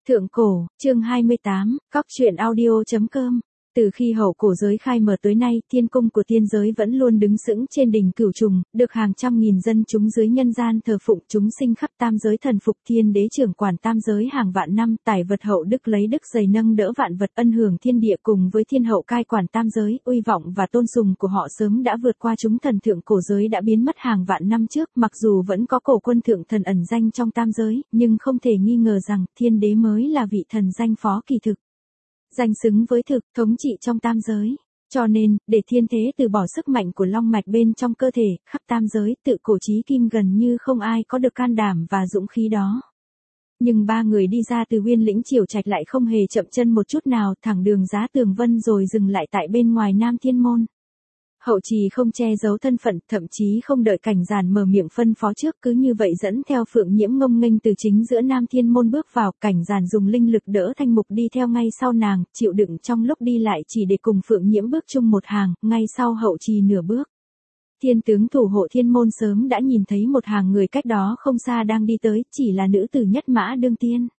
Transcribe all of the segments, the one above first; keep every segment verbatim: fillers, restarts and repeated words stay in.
Thượng cổ, chương hai mươi tám, cóc truyện audio.com. Từ khi hậu cổ giới khai mở tới nay, thiên cung của tiên giới vẫn luôn đứng sững trên đỉnh cửu trùng, được hàng trăm nghìn dân chúng dưới nhân gian thờ phụng, chúng sinh khắp tam giới thần phục thiên đế trưởng quản tam giới hàng vạn năm, tài vật hậu đức lấy đức dày nâng đỡ vạn vật, ân hưởng thiên địa cùng với thiên hậu cai quản tam giới, uy vọng và tôn sùng của họ sớm đã vượt qua chúng thần. Thượng cổ giới đã biến mất hàng vạn năm trước, mặc dù vẫn có cổ quân thượng thần ẩn danh trong tam giới, nhưng không thể nghi ngờ rằng thiên đế mới là vị thần danh phó kỳ thực, danh xứng với thực, thống trị trong tam giới. Cho nên, để thiên thế từ bỏ sức mạnh của long mạch bên trong cơ thể, khắp tam giới, tự cổ chí kim gần như không ai có được can đảm và dũng khí đó. Nhưng ba người đi ra từ Uyên Lĩnh Triều Trạch lại không hề chậm chân một chút nào, thẳng đường Giá Tường Vân rồi dừng lại tại bên ngoài Nam Thiên Môn. Hậu trì không che giấu thân phận, thậm chí không đợi Cảnh Giản mở miệng phân phó trước, cứ như vậy dẫn theo Phượng Nhiễm ngông nghênh từ chính giữa Nam Thiên Môn bước vào. Cảnh Giản dùng linh lực đỡ Thanh Mục đi theo ngay sau nàng, chịu đựng trong lúc đi lại chỉ để cùng Phượng Nhiễm bước chung một hàng, ngay sau hậu trì nửa bước. Thiên tướng thủ hộ Thiên Môn sớm đã nhìn thấy một hàng người cách đó không xa đang đi tới, chỉ là nữ tử Nhất Mã Đương Tiên.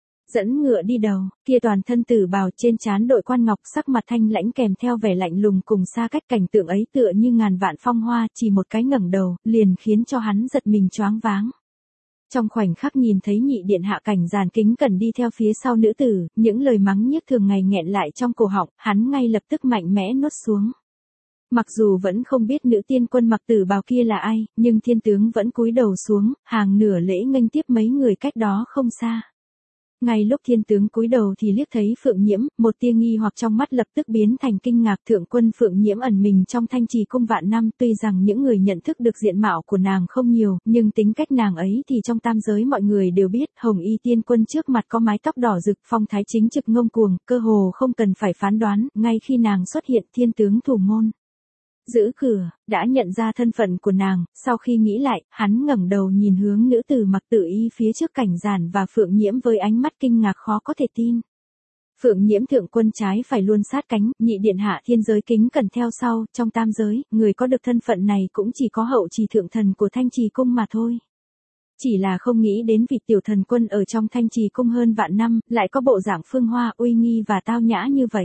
Dẫn ngựa đi đầu, kia toàn thân tử bào, trên trán đội quan ngọc, sắc mặt thanh lãnh kèm theo vẻ lạnh lùng cùng xa cách. Cảnh tượng ấy tựa như ngàn vạn phong hoa, chỉ một cái ngẩng đầu, liền khiến cho hắn giật mình choáng váng. Trong khoảnh khắc nhìn thấy nhị điện hạ Cảnh Giản kính cẩn đi theo phía sau nữ tử, những lời mắng nhiếc thường ngày nghẹn lại trong cổ họng, hắn ngay lập tức mạnh mẽ nuốt xuống. Mặc dù vẫn không biết nữ tiên quân mặc tử bào kia là ai, nhưng thiên tướng vẫn cúi đầu xuống, hàng nửa lễ nghênh tiếp mấy người cách đó không xa. Ngay lúc thiên tướng cúi đầu thì liếc thấy Phượng Nhiễm, một tia nghi hoặc trong mắt lập tức biến thành kinh ngạc. Thượng quân Phượng Nhiễm ẩn mình trong Thanh Trì cung vạn năm, tuy rằng những người nhận thức được diện mạo của nàng không nhiều, nhưng tính cách nàng ấy thì trong tam giới mọi người đều biết. Hồng y tiên quân trước mặt có mái tóc đỏ rực, phong thái chính trực ngông cuồng, cơ hồ không cần phải phán đoán, ngay khi nàng xuất hiện thiên tướng thủ môn giữ cửa, đã nhận ra thân phận của nàng. Sau khi nghĩ lại, hắn ngẩng đầu nhìn hướng nữ tử mặc tử y phía trước Cảnh Giản và Phượng Nhiễm với ánh mắt kinh ngạc khó có thể tin. Phượng Nhiễm thượng quân trái phải luôn sát cánh, nhị điện hạ thiên giới kính cẩn theo sau, trong tam giới, người có được thân phận này cũng chỉ có hậu trì thượng thần của Thanh Trì cung mà thôi. Chỉ là không nghĩ đến vị tiểu thần quân ở trong Thanh Trì cung hơn vạn năm, lại có bộ dạng phương hoa, uy nghi và tao nhã như vậy.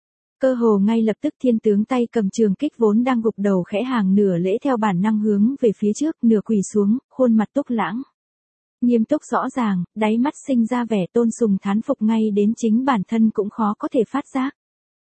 Cơ hồ ngay lập tức thiên tướng tay cầm trường kích vốn đang gục đầu khẽ hàng nửa lễ theo bản năng hướng về phía trước, nửa quỳ xuống, khuôn mặt túc lãng, nghiêm túc rõ ràng, đáy mắt sinh ra vẻ tôn sùng thán phục ngay đến chính bản thân cũng khó có thể phát giác.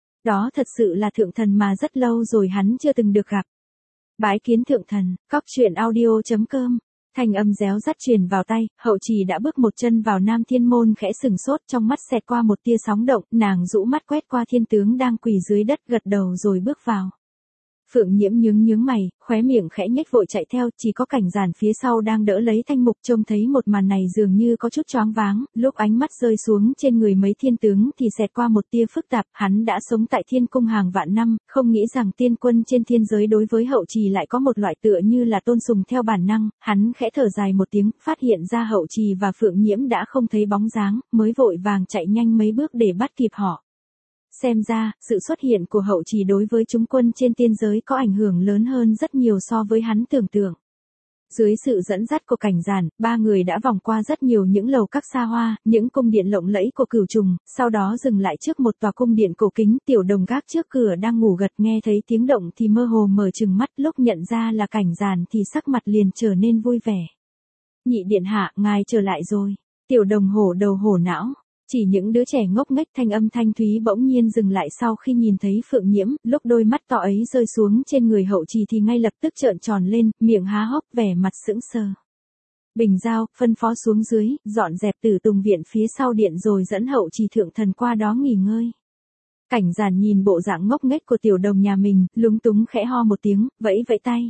Đó thật sự là thượng thần mà rất lâu rồi hắn chưa từng được gặp. Bái kiến thượng thần, cóc truyện audio.com. Thanh âm réo rắt truyền vào tai, hậu trì đã bước một chân vào Nam Thiên Môn khẽ sừng sốt, trong mắt xẹt qua một tia sóng động, nàng rũ mắt quét qua thiên tướng đang quỳ dưới đất, gật đầu rồi bước vào. Phượng Nhiễm nhướng nhướng mày, khóe miệng khẽ nhếch vội chạy theo, chỉ có Cảnh Giản phía sau đang đỡ lấy Thanh Mục, trông thấy một màn này dường như có chút choáng váng. Lúc ánh mắt rơi xuống trên người mấy thiên tướng thì xẹt qua một tia phức tạp, hắn đã sống tại thiên cung hàng vạn năm, không nghĩ rằng tiên quân trên thiên giới đối với hậu trì lại có một loại tựa như là tôn sùng theo bản năng. Hắn khẽ thở dài một tiếng, phát hiện ra hậu trì và Phượng Nhiễm đã không thấy bóng dáng, mới vội vàng chạy nhanh mấy bước để bắt kịp họ. Xem ra, sự xuất hiện của hậu trì đối với chúng quân trên tiên giới có ảnh hưởng lớn hơn rất nhiều so với hắn tưởng tượng. Dưới sự dẫn dắt của Cảnh Giản, ba người đã vòng qua rất nhiều những lầu các xa hoa, những cung điện lộng lẫy của cửu trùng, sau đó dừng lại trước một tòa cung điện cổ kính. Tiểu đồng gác trước cửa đang ngủ gật, nghe thấy tiếng động thì mơ hồ mở trừng mắt, lúc nhận ra là Cảnh Giản thì sắc mặt liền trở nên vui vẻ. Nhị điện hạ, ngài trở lại rồi. Tiểu đồng hổ đầu hổ não. Chỉ những đứa trẻ ngốc nghếch. Thanh âm thanh thúy bỗng nhiên dừng lại sau khi nhìn thấy Phượng Nhiễm, lúc đôi mắt to ấy rơi xuống trên người hậu trì thì ngay lập tức trợn tròn lên, miệng há hốc, vẻ mặt sững sờ. Bình Giao, phân phó xuống dưới, dọn dẹp Tử Tùng viện phía sau điện rồi dẫn hậu trì thượng thần qua đó nghỉ ngơi. Cảnh Giản nhìn bộ dạng ngốc nghếch của tiểu đồng nhà mình, lúng túng khẽ ho một tiếng, vẫy vẫy tay.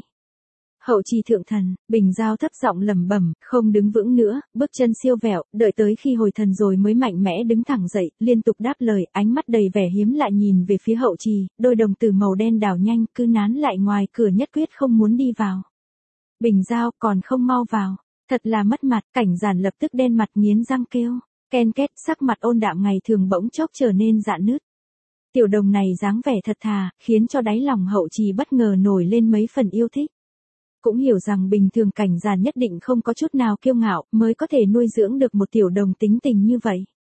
Hậu trì thượng thần, Bình Giao thấp giọng lẩm bẩm, không đứng vững nữa, bước chân siêu vẹo, đợi tới khi hồi thần rồi mới mạnh mẽ đứng thẳng dậy, liên tục đáp lời, ánh mắt đầy vẻ hiếm lạ nhìn về phía hậu trì, đôi đồng tử màu đen đảo nhanh, cứ nán lại ngoài cửa nhất quyết không muốn đi vào. Bình Giao, còn không mau vào, thật là mất mặt. Cảnh Giản lập tức đen mặt nghiến răng kêu, ken két, sắc mặt ôn đạm ngày thường bỗng chốc trở nên rạn nứt. Tiểu đồng này dáng vẻ thật thà, khiến cho đáy lòng hậu trì bất ngờ nổi lên mấy phần yêu thích. Cũng hiểu rằng bình thường Cảnh Giản nhất định không có chút nào kiêu ngạo, mới có thể nuôi dưỡng được một tiểu đồng tính tình như vậy.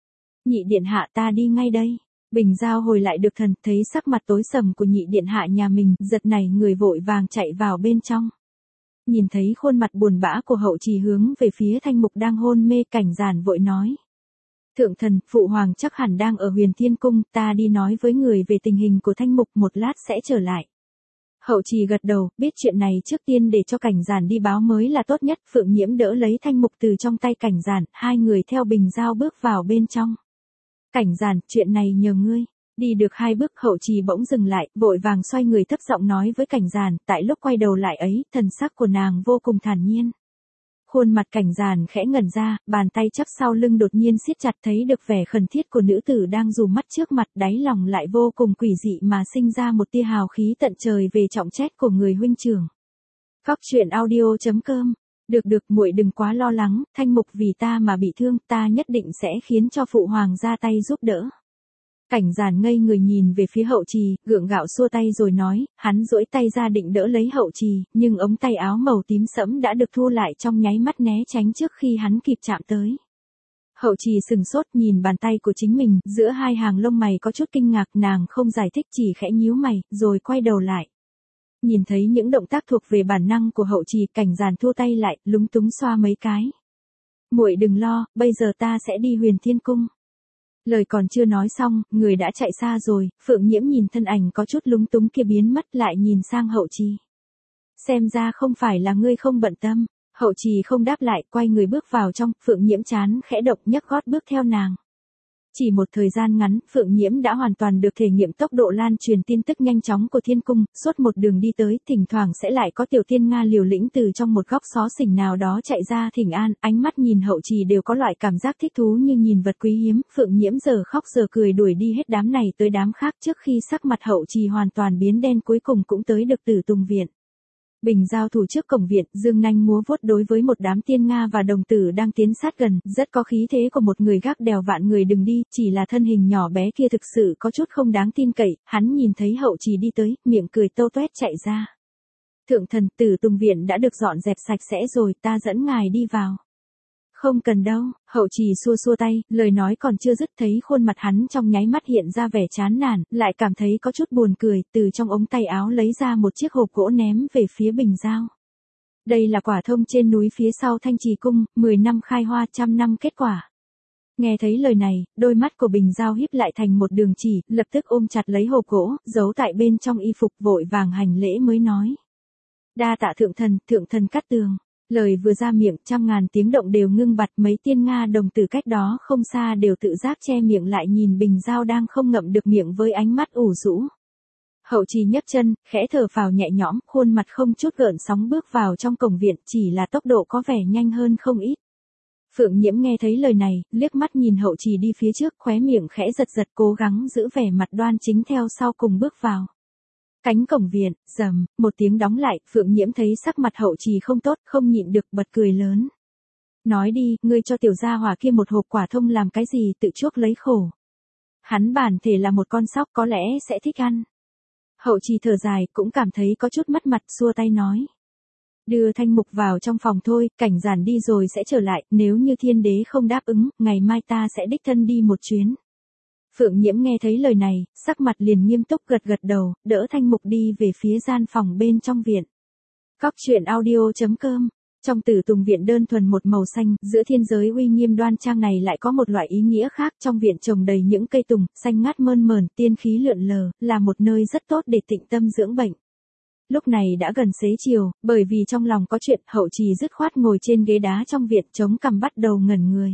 Nhị điện hạ ta đi ngay đây. Bình Giao hồi lại được thần, thấy sắc mặt tối sầm của nhị điện hạ nhà mình, giật nảy người vội vàng chạy vào bên trong. Nhìn thấy khuôn mặt buồn bã của Hậu Trì hướng về phía Thanh Mục đang hôn mê, Cảnh Giản vội nói. Thượng thần, phụ hoàng chắc hẳn đang ở Huyền Thiên Cung, ta đi nói với người về tình hình của Thanh Mục, một lát sẽ trở lại. Hậu Trì gật đầu, biết chuyện này trước tiên để cho Cảnh Giản đi báo mới là tốt nhất. Phượng Nhiễm đỡ lấy Thanh Mục từ trong tay Cảnh Giản, hai người theo Bình Giao bước vào bên trong. Cảnh Giản, chuyện này nhờ ngươi. Đi được hai bước Hậu Trì bỗng dừng lại, vội vàng xoay người thấp giọng nói với Cảnh Giản, tại lúc quay đầu lại ấy, thần sắc của nàng vô cùng thản nhiên. Khuôn mặt Cảnh Giản khẽ ngẩn ra, bàn tay chắp sau lưng đột nhiên siết chặt, thấy được vẻ khẩn thiết của nữ tử đang dù mắt trước mặt, đáy lòng lại vô cùng quỷ dị mà sinh ra một tia hào khí tận trời về trọng trách của người huynh trưởng. Góc truyện audio chấm com. Được được, muội đừng quá lo lắng, Thanh Mục vì ta mà bị thương, ta nhất định sẽ khiến cho phụ hoàng ra tay giúp đỡ. Cảnh Giản ngây người nhìn về phía Hậu Trì, gượng gạo xua tay rồi nói, hắn duỗi tay ra định đỡ lấy Hậu Trì, nhưng ống tay áo màu tím sẫm đã được thu lại trong nháy mắt né tránh trước khi hắn kịp chạm tới. Hậu Trì sừng sốt nhìn bàn tay của chính mình, giữa hai hàng lông mày có chút kinh ngạc, nàng không giải thích chỉ khẽ nhíu mày, rồi quay đầu lại. Nhìn thấy những động tác thuộc về bản năng của Hậu Trì, Cảnh Giản thua tay lại, lúng túng xoa mấy cái. Muội đừng lo, bây giờ ta sẽ đi Huyền Thiên Cung. Lời còn chưa nói xong, người đã chạy xa rồi. Phượng Nhiễm nhìn thân ảnh có chút lúng túng kia biến mất, lại nhìn sang Hậu Trì. Xem ra không phải là ngươi không bận tâm. Hậu Trì không đáp lại, quay người bước vào trong. Phượng Nhiễm chán khẽ động, nhấc gót bước theo nàng. Chỉ một thời gian ngắn, Phượng Nhiễm đã hoàn toàn được thể nghiệm tốc độ lan truyền tin tức nhanh chóng của Thiên Cung, suốt một đường đi tới, thỉnh thoảng sẽ lại có tiểu tiên Nga liều lĩnh từ trong một góc xó xỉnh nào đó chạy ra thỉnh an, ánh mắt nhìn Hậu Trì đều có loại cảm giác thích thú như nhìn vật quý hiếm. Phượng Nhiễm giờ khóc giờ cười đuổi đi hết đám này tới đám khác, trước khi sắc mặt Hậu Trì hoàn toàn biến đen cuối cùng cũng tới được Tử Tùng viện. Bình Giao thủ trước cổng viện, dương nanh múa vuốt đối với một đám tiên Nga và đồng tử đang tiến sát gần, rất có khí thế của một người gác đèo vạn người đừng đi, chỉ là thân hình nhỏ bé kia thực sự có chút không đáng tin cậy. Hắn nhìn thấy Hậu Trì đi tới, miệng cười tâu toét chạy ra. Thượng thần, Tử Tùng viện đã được dọn dẹp sạch sẽ rồi, ta dẫn ngài đi vào. Không cần đâu, Hậu Trì xua xua tay, lời nói còn chưa dứt thấy khuôn mặt hắn trong nháy mắt hiện ra vẻ chán nản, lại cảm thấy có chút buồn cười, từ trong ống tay áo lấy ra một chiếc hộp gỗ ném về phía Bình Giao. Đây là quả thông trên núi phía sau Thanh Trì Cung, mười năm khai hoa trăm năm kết quả. Nghe thấy lời này, đôi mắt của Bình Giao híp lại thành một đường chỉ, lập tức ôm chặt lấy hộp gỗ, giấu tại bên trong y phục, vội vàng hành lễ mới nói. Đa tạ thượng thần, thượng thần cắt tường. Lời vừa ra miệng, trăm ngàn tiếng động đều ngưng bặt, mấy tiên Nga đồng tử cách đó không xa đều tự giác che miệng lại nhìn Bình Giao đang không ngậm được miệng với ánh mắt ủ rũ. Hậu Trì nhấc chân, khẽ thở phào nhẹ nhõm, khuôn mặt không chút gợn sóng bước vào trong cổng viện, chỉ là tốc độ có vẻ nhanh hơn không ít. Phượng Nhiễm nghe thấy lời này, liếc mắt nhìn Hậu Trì đi phía trước, khóe miệng khẽ giật giật, cố gắng giữ vẻ mặt đoan chính theo sau cùng bước vào. Cánh cổng viện, rầm, một tiếng đóng lại, Phượng Nhiễm thấy sắc mặt Hậu Trì không tốt, không nhịn được bật cười lớn. Nói đi, ngươi cho tiểu gia hỏa kia một hộp quả thông làm cái gì, tự chuốc lấy khổ. Hắn bản thể là một con sóc, có lẽ sẽ thích ăn. Hậu Trì thở dài, cũng cảm thấy có chút mất mặt, xua tay nói. Đưa Thanh Mục vào trong phòng thôi, Cảnh Giản đi rồi sẽ trở lại, nếu như Thiên Đế không đáp ứng, ngày mai ta sẽ đích thân đi một chuyến. Phượng Nhiễm nghe thấy lời này, sắc mặt liền nghiêm túc gật gật đầu, đỡ Thanh Mục đi về phía gian phòng bên trong viện. Góc truyện audio chấm com. Trong Tử Tùng viện đơn thuần một màu xanh, giữa thiên giới uy nghiêm đoan trang này lại có một loại ý nghĩa khác, trong viện trồng đầy những cây tùng, xanh ngát mơn mởn, tiên khí lượn lờ, là một nơi rất tốt để tịnh tâm dưỡng bệnh. Lúc này đã gần xế chiều, bởi vì trong lòng có chuyện, Hậu Trì dứt khoát ngồi trên ghế đá trong viện chống cằm bắt đầu ngẩn người.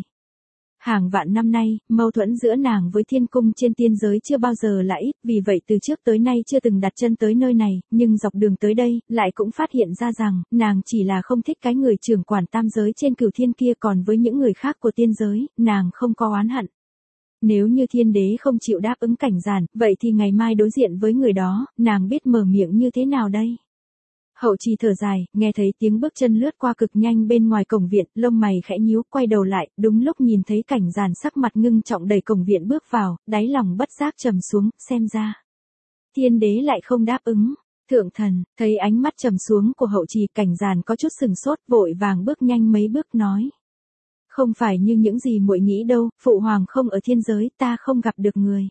Hàng vạn năm nay, mâu thuẫn giữa nàng với Thiên Cung trên tiên giới chưa bao giờ là ít, vì vậy từ trước tới nay chưa từng đặt chân tới nơi này, nhưng dọc đường tới đây, lại cũng phát hiện ra rằng, nàng chỉ là không thích cái người trưởng quản tam giới trên cửu thiên kia, còn với những người khác của tiên giới, nàng không có oán hận. Nếu như Thiên Đế không chịu đáp ứng Cảnh Giản, vậy thì ngày mai đối diện với người đó, nàng biết mở miệng như thế nào đây? Hậu Trì thở dài, nghe thấy tiếng bước chân lướt qua cực nhanh bên ngoài cổng viện, lông mày khẽ nhíu, quay đầu lại, đúng lúc nhìn thấy Cảnh Giản sắc mặt ngưng trọng đẩy cổng viện bước vào, đáy lòng bất giác trầm xuống, xem ra Thiên Đế lại không đáp ứng. Thượng thần, thấy ánh mắt trầm xuống của Hậu Trì, Cảnh Giản có chút sừng sốt, vội vàng bước nhanh mấy bước nói. Không phải như những gì muội nghĩ đâu, phụ hoàng không ở thiên giới, ta không gặp được người.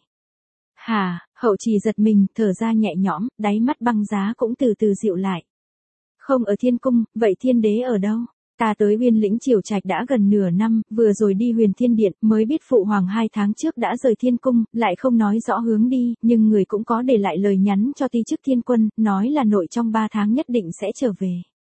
Hả, Hậu Trì giật mình, thở ra nhẹ nhõm, đáy mắt băng giá cũng từ từ dịu lại. Không ở thiên cung, vậy thiên đế ở đâu? Ta tới Uyên Lĩnh Triều Trạch đã gần nửa năm, vừa rồi đi Huyền Thiên Điện, mới biết phụ hoàng hai tháng trước đã rời thiên cung, lại không nói rõ hướng đi, nhưng người cũng có để lại lời nhắn cho ti chức thiên quân, nói là nội trong ba tháng nhất định sẽ trở về.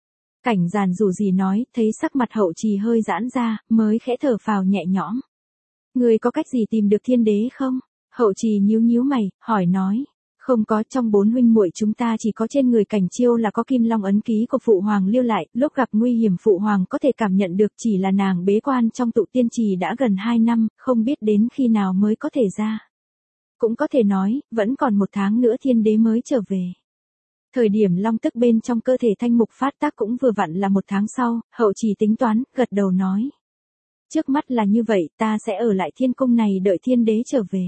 Cảnh Giàn dù gì nói, thấy sắc mặt Hậu Trì hơi giãn ra, mới khẽ thở phào nhẹ nhõm. Người có cách gì tìm được thiên đế không? Hậu Trì nhíu nhíu mày, hỏi nói. Không có, trong bốn huynh muội chúng ta chỉ có trên người Cảnh Chiêu là có kim long ấn ký của phụ hoàng lưu lại, lúc gặp nguy hiểm phụ hoàng có thể cảm nhận được, chỉ là nàng bế quan trong tụ tiên trì đã gần hai năm, không biết đến khi nào mới có thể ra. Cũng có thể nói, vẫn còn một tháng nữa thiên đế mới trở về. Thời điểm long tức bên trong cơ thể Thanh Mục phát tác cũng vừa vặn là một tháng sau, Hậu Trì tính toán, gật đầu nói. Trước mắt là như vậy, ta sẽ ở lại thiên cung này đợi thiên đế trở về.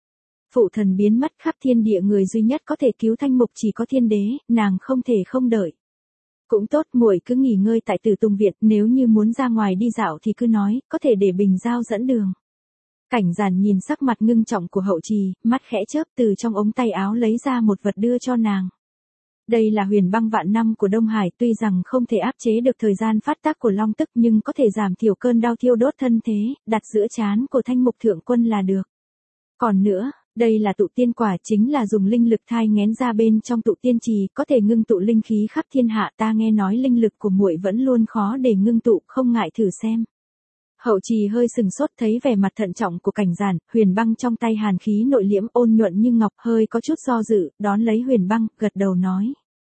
Phụ thần biến mất khắp thiên địa, người duy nhất có thể cứu Thanh Mục chỉ có thiên đế, nàng không thể không đợi. Cũng tốt, muội cứ nghỉ ngơi tại Tử Tùng Viện, nếu như muốn ra ngoài đi dạo thì cứ nói, có thể để Bình Giao dẫn đường. Cảnh Giàn nhìn sắc mặt ngưng trọng của Hậu Trì, mắt khẽ chớp, từ trong ống tay áo lấy ra một vật đưa cho nàng. Đây là huyền băng vạn năm của Đông Hải, tuy rằng không thể áp chế được thời gian phát tác của long tức nhưng có thể giảm thiểu cơn đau thiêu đốt thân thế, đặt giữa trán của Thanh Mục thượng quân là được. Còn nữa, đây là tụ tiên quả, chính là dùng linh lực thai nghén ra bên trong tụ tiên trì, có thể ngưng tụ linh khí khắp thiên hạ, ta nghe nói linh lực của muội vẫn luôn khó để ngưng tụ, không ngại thử xem. Hậu Trì hơi sừng sốt thấy vẻ mặt thận trọng của Cảnh Giàn, huyền băng trong tay hàn khí nội liễm ôn nhuận như ngọc, hơi có chút do dự, đón lấy huyền băng, gật đầu nói.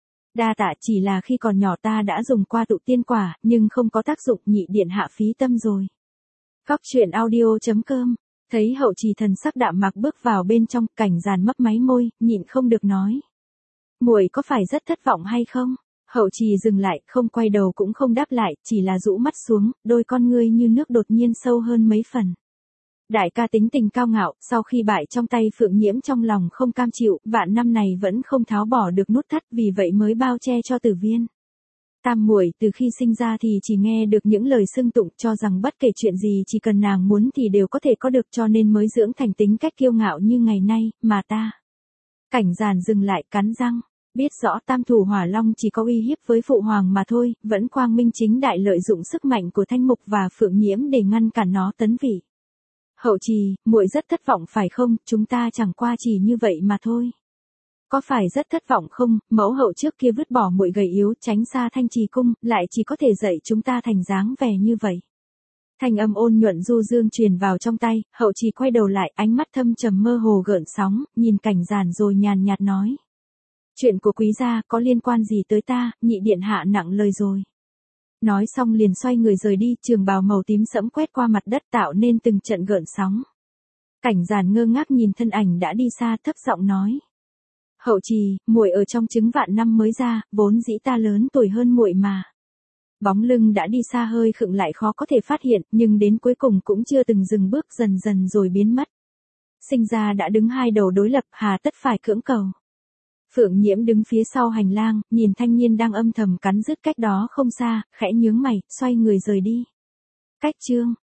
Đa tạ, chỉ là khi còn nhỏ ta đã dùng qua tụ tiên quả, nhưng không có tác dụng, nhị điện hạ phí tâm rồi. Góc truyện audio chấm com. Thấy Hậu Trì thần sắc đạm mạc bước vào bên trong, Cảnh Giàn mấp máy môi, nhịn không được nói. Muội có phải rất thất vọng hay không? Hậu Trì dừng lại, không quay đầu cũng không đáp lại, chỉ là rũ mắt xuống, đôi con ngươi như nước đột nhiên sâu hơn mấy phần. Đại ca tính tình cao ngạo, sau khi bại trong tay Phượng Nhiễm trong lòng không cam chịu, vạn năm này vẫn không tháo bỏ được nút thắt, vì vậy mới bao che cho Tử Viên. Tam muội từ khi sinh ra thì chỉ nghe được những lời xưng tụng, cho rằng bất kể chuyện gì chỉ cần nàng muốn thì đều có thể có được, cho nên mới dưỡng thành tính cách kiêu ngạo như ngày nay, mà ta. Cảnh Giàn dừng lại, cắn răng, biết rõ Tam Thủ Hỏa Long chỉ có uy hiếp với phụ hoàng mà thôi, vẫn quang minh chính đại lợi dụng sức mạnh của Thanh Mục và Phượng Nhiễm để ngăn cản nó tấn vị. Hậu Trì, muội rất thất vọng phải không, chúng ta chẳng qua chỉ như vậy mà thôi. Có phải rất thất vọng không, mẫu hậu trước kia vứt bỏ muội gầy yếu, tránh xa Thanh Trì cung, lại chỉ có thể dạy chúng ta thành dáng vẻ như vậy. Thanh âm ôn nhuận du dương truyền vào trong tay, Hậu Trì quay đầu lại, ánh mắt thâm trầm mơ hồ gợn sóng, nhìn Cảnh Giàn rồi nhàn nhạt nói. Chuyện của quý gia có liên quan gì tới ta, nhị điện hạ nặng lời rồi. Nói xong liền xoay người rời đi, trường bào màu tím sẫm quét qua mặt đất tạo nên từng trận gợn sóng. Cảnh Giàn ngơ ngác nhìn thân ảnh đã đi xa, thấp giọng nói. Hậu Trì, muội ở trong trứng vạn năm mới ra, vốn dĩ ta lớn tuổi hơn muội mà. Bóng lưng đã đi xa hơi khựng lại khó có thể phát hiện, nhưng đến cuối cùng cũng chưa từng dừng bước, dần dần rồi biến mất. Sinh ra đã đứng hai đầu đối lập, hà tất phải cưỡng cầu. Phượng Nhiễm đứng phía sau hành lang, nhìn thanh niên đang âm thầm cắn rứt cách đó không xa, khẽ nhướng mày, xoay người rời đi. Cách chương